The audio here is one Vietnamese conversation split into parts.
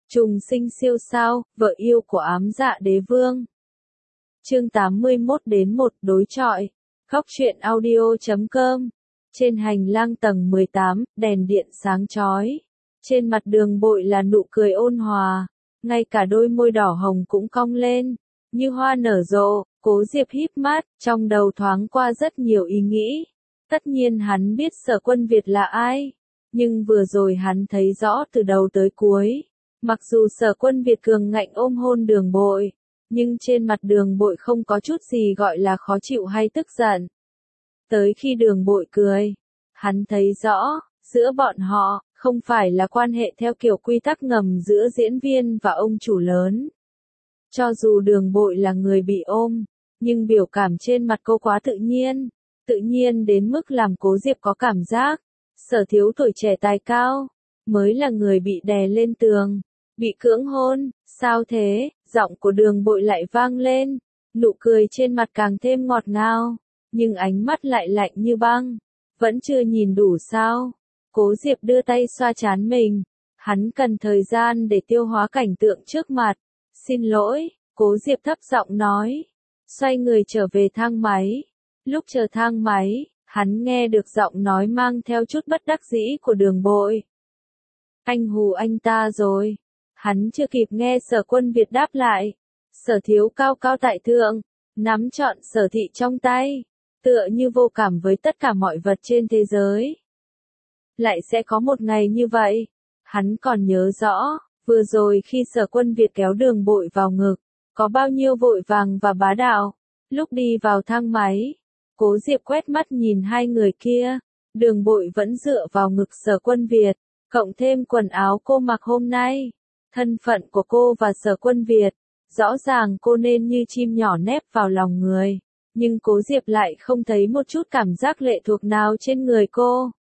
Trùng sinh siêu sao, vợ yêu của ám dạ đế vương. Chương 81-1 đối chọi. Khóc chuyện audio.com. Trên hành lang tầng 18, đèn điện sáng chói. Trên mặt Đường Bội là nụ cười ôn hòa, ngay cả đôi môi đỏ hồng cũng cong lên, như hoa nở rộ. Cố Diệp híp mắt, trong đầu thoáng qua rất nhiều ý nghĩ. Tất nhiên hắn biết Sở Quân Việt là ai, nhưng vừa rồi hắn thấy rõ từ đầu tới cuối. Mặc dù Sở Quân Việt cường ngạnh ôm hôn Đường Bội, nhưng trên mặt Đường Bội không có chút gì gọi là khó chịu hay tức giận. Tới khi Đường Bội cười, hắn thấy rõ, giữa bọn họ, không phải là quan hệ theo kiểu quy tắc ngầm giữa diễn viên và ông chủ lớn. Cho dù Đường Bội là người bị ôm, nhưng biểu cảm trên mặt cô quá tự nhiên đến mức làm Cố Diệp có cảm giác, Sở thiếu tuổi trẻ tài cao, mới là người bị đè lên tường, bị cưỡng hôn. Sao thế? Giọng của Đường Bội lại vang lên, nụ cười trên mặt càng thêm ngọt ngào, nhưng ánh mắt lại lạnh như băng. Vẫn chưa nhìn đủ sao? Cố Diệp đưa tay xoa trán mình, hắn cần thời gian để tiêu hóa cảnh tượng trước mặt. Xin lỗi, Cố Diệp thấp giọng nói, xoay người trở về thang máy. Lúc chờ thang máy, hắn nghe được giọng nói mang theo chút bất đắc dĩ của Đường Bội. Anh hù anh ta rồi. Hắn chưa kịp nghe Sở Quân Việt đáp lại, Sở thiếu cao cao tại thượng, nắm trọn Sở thị trong tay, tựa như vô cảm với tất cả mọi vật trên thế giới. Lại sẽ có một ngày như vậy. Hắn còn nhớ rõ, vừa rồi khi Sở Quân Việt kéo Đường Bội vào ngực, có bao nhiêu vội vàng và bá đạo. Lúc đi vào thang máy, Cố Diệp quét mắt nhìn hai người kia, Đường Bội vẫn dựa vào ngực Sở Quân Việt, cộng thêm quần áo cô mặc hôm nay. Thân phận của cô và Sở Quân Việt, rõ ràng cô nên như chim nhỏ nép vào lòng người, nhưng Cố Diệp lại không thấy một chút cảm giác lệ thuộc nào trên người cô.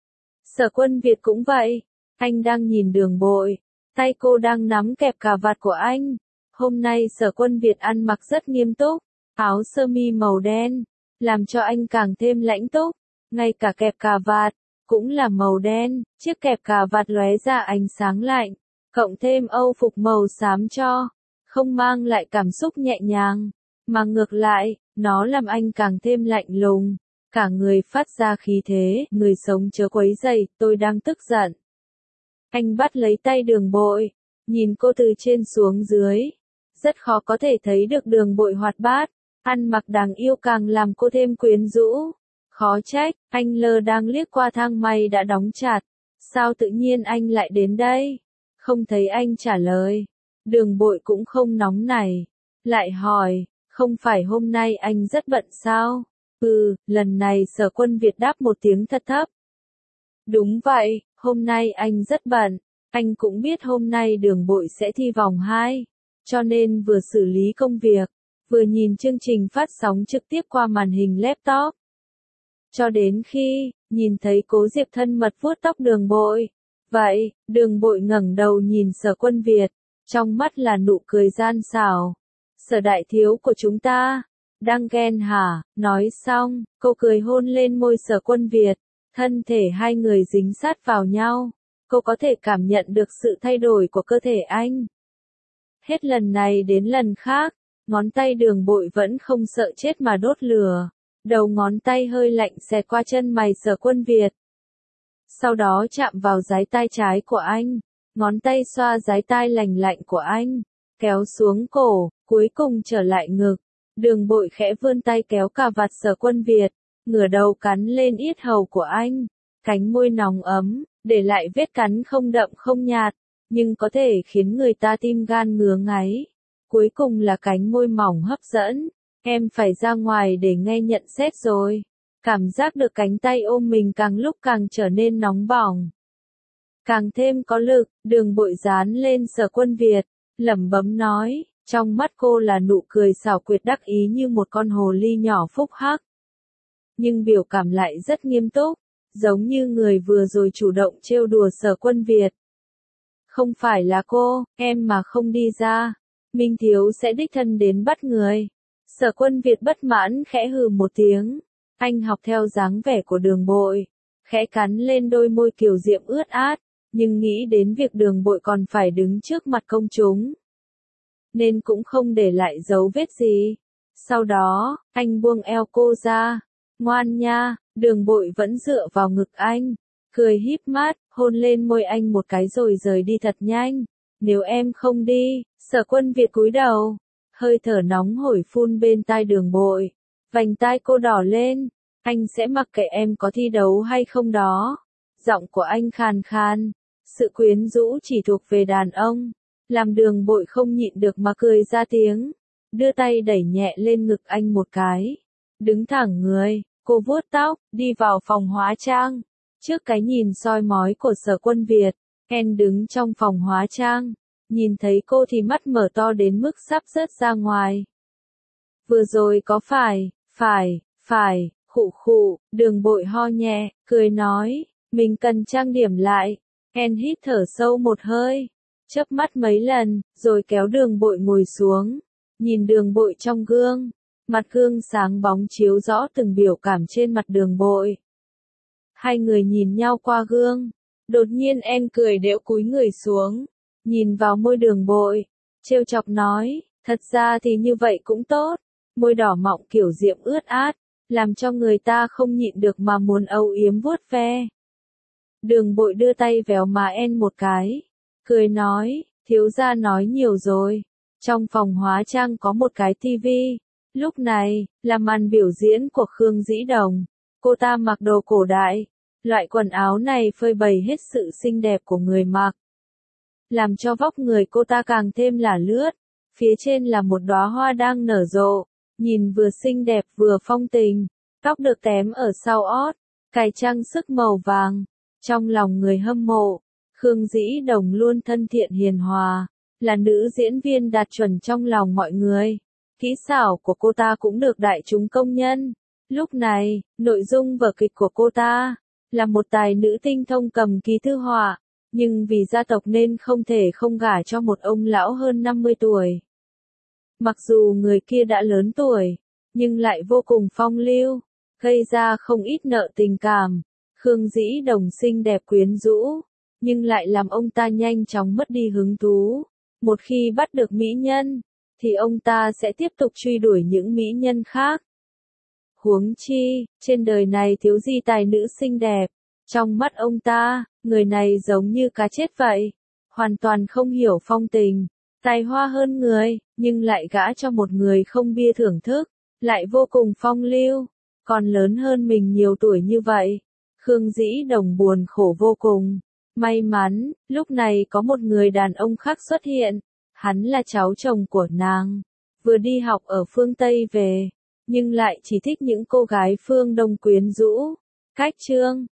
Sở Quân Việt cũng vậy, anh đang nhìn Đường Bội, tay cô đang nắm kẹp cà vạt của anh. Hôm nay Sở Quân Việt ăn mặc rất nghiêm túc, áo sơ mi màu đen, làm cho anh càng thêm lãnh túc, ngay cả kẹp cà vạt cũng là màu đen, chiếc kẹp cà vạt lóe ra ánh sáng lạnh. Cộng thêm âu phục màu xám cho, không mang lại cảm xúc nhẹ nhàng, mà ngược lại, nó làm anh càng thêm lạnh lùng, cả người phát ra khí thế, người sống chớ quấy rầy, tôi đang tức giận. Anh bắt lấy tay Đường Bội, nhìn cô từ trên xuống dưới, rất khó có thể thấy được Đường Bội hoạt bát, ăn mặc đáng yêu càng làm cô thêm quyến rũ. Khó trách, anh lơ đang liếc qua thang máy đã đóng chặt, sao tự nhiên anh lại đến đây? Không thấy anh trả lời, Đường Bội cũng không nóng nảy, lại hỏi, không phải hôm nay anh rất bận sao? Lần này Sở Quân Việt đáp một tiếng thật thấp. Đúng vậy, hôm nay anh rất bận, anh cũng biết hôm nay Đường Bội sẽ thi vòng 2, cho nên vừa xử lý công việc, vừa nhìn chương trình phát sóng trực tiếp qua màn hình laptop. Cho đến khi, nhìn thấy Cố Diệp thân mật vuốt tóc Đường Bội. Vậy, Đường Bội ngẩng đầu nhìn Sở Quân Việt, trong mắt là nụ cười gian xảo. Sở đại thiếu của chúng ta, đang ghen hả? Nói xong, cô cười hôn lên môi Sở Quân Việt, thân thể hai người dính sát vào nhau. Cô có thể cảm nhận được sự thay đổi của cơ thể anh. Hết lần này đến lần khác, ngón tay Đường Bội vẫn không sợ chết mà đốt lửa. Đầu ngón tay hơi lạnh xẹt qua chân mày Sở Quân Việt. Sau đó chạm vào dái tai trái của anh, ngón tay xoa dái tai lành lạnh của anh, kéo xuống cổ, cuối cùng trở lại ngực. Đường Bội khẽ vươn tay kéo cà vạt Sở Quân Việt, ngửa đầu cắn lên yết hầu của anh, cánh môi nóng ấm, để lại vết cắn không đậm không nhạt, nhưng có thể khiến người ta tim gan ngứa ngáy. Cuối cùng là cánh môi mỏng hấp dẫn, em phải ra ngoài để nghe nhận xét rồi. Cảm giác được cánh tay ôm mình càng lúc càng trở nên nóng bỏng, càng thêm có lực. Đường Bội dán lên Sở Quân Việt, lẩm bẩm nói, trong mắt cô là nụ cười xảo quyệt đắc ý như một con hồ ly nhỏ phúc hắc. Nhưng biểu cảm lại rất nghiêm túc, giống như người vừa rồi chủ động trêu đùa Sở Quân Việt. Không phải là cô, em mà không đi ra, Minh Thiếu sẽ đích thân đến bắt người. Sở Quân Việt bất mãn khẽ hừ một tiếng. Anh học theo dáng vẻ của Đường Bội, khẽ cắn lên đôi môi kiều diễm ướt át, nhưng nghĩ đến việc Đường Bội còn phải đứng trước mặt công chúng, nên cũng không để lại dấu vết gì. Sau đó, anh buông eo cô ra. Ngoan nha, Đường Bội vẫn dựa vào ngực anh, cười híp mắt, hôn lên môi anh một cái rồi rời đi thật nhanh. Nếu em không đi, Sở Quân Việt cúi đầu, hơi thở nóng hổi phun bên tai Đường Bội. Vành tai cô đỏ lên, anh sẽ mặc kệ em có thi đấu hay không đó. Giọng của anh khàn khàn, sự quyến rũ chỉ thuộc về đàn ông, làm Đường Bội không nhịn được mà cười ra tiếng, đưa tay đẩy nhẹ lên ngực anh một cái. Đứng thẳng người, cô vuốt tóc, đi vào phòng hóa trang. Trước cái nhìn soi mói của Sở Quân Việt, Ken đứng trong phòng hóa trang, nhìn thấy cô thì mắt mở to đến mức sắp rớt ra ngoài. Vừa rồi có phải, khụ khụ, Đường Bội ho nhẹ, cười nói, mình cần trang điểm lại. Ken hít thở sâu một hơi, chớp mắt mấy lần, rồi kéo Đường Bội ngồi xuống, nhìn Đường Bội trong gương. Mặt gương sáng bóng chiếu rõ từng biểu cảm trên mặt Đường Bội. Hai người nhìn nhau qua gương. Đột nhiên em cười đễu cúi người xuống, nhìn vào môi Đường Bội, trêu chọc nói, thật ra thì như vậy cũng tốt. Môi đỏ mọng kiểu diễm ướt át, làm cho người ta không nhịn được mà muốn âu yếm vuốt ve. Đường Bội đưa tay véo má En một cái, cười nói, thiếu gia nói nhiều rồi. Trong phòng hóa trang có một cái tivi. Lúc này, là màn biểu diễn của Khương Dĩ Đồng. Cô ta mặc đồ cổ đại. Loại quần áo này phơi bày hết sự xinh đẹp của người mặc, làm cho vóc người cô ta càng thêm là lướt. Phía trên là một đóa hoa đang nở rộ, nhìn vừa xinh đẹp vừa phong tình. Tóc được tém ở sau ót, cài trang sức màu vàng. Trong lòng người hâm mộ, Khương Dĩ Đồng luôn thân thiện hiền hòa, là nữ diễn viên đạt chuẩn trong lòng mọi người. Kỹ xảo của cô ta cũng được đại chúng công nhận. Lúc này, nội dung vở kịch của cô ta là một tài nữ tinh thông cầm ký thư họa, nhưng vì gia tộc nên không thể không gả cho một ông lão hơn 50 tuổi. Mặc dù người kia đã lớn tuổi, nhưng lại vô cùng phong lưu, gây ra không ít nợ tình cảm. Khương Dĩ Đồng xinh đẹp quyến rũ, nhưng lại làm ông ta nhanh chóng mất đi hứng thú. Một khi bắt được mỹ nhân, thì ông ta sẽ tiếp tục truy đuổi những mỹ nhân khác. Huống chi, trên đời này thiếu gì tài nữ xinh đẹp. Trong mắt ông ta, người này giống như cá chết vậy. Hoàn toàn không hiểu phong tình, tài hoa hơn người, nhưng lại gả cho một người không bia thưởng thức, lại vô cùng phong lưu, còn lớn hơn mình nhiều tuổi như vậy. Khương Dĩ Đồng buồn khổ vô cùng. May mắn, lúc này có một người đàn ông khác xuất hiện. Hắn là cháu chồng của nàng, vừa đi học ở phương Tây về, nhưng lại chỉ thích những cô gái phương Đông quyến rũ. Cách chương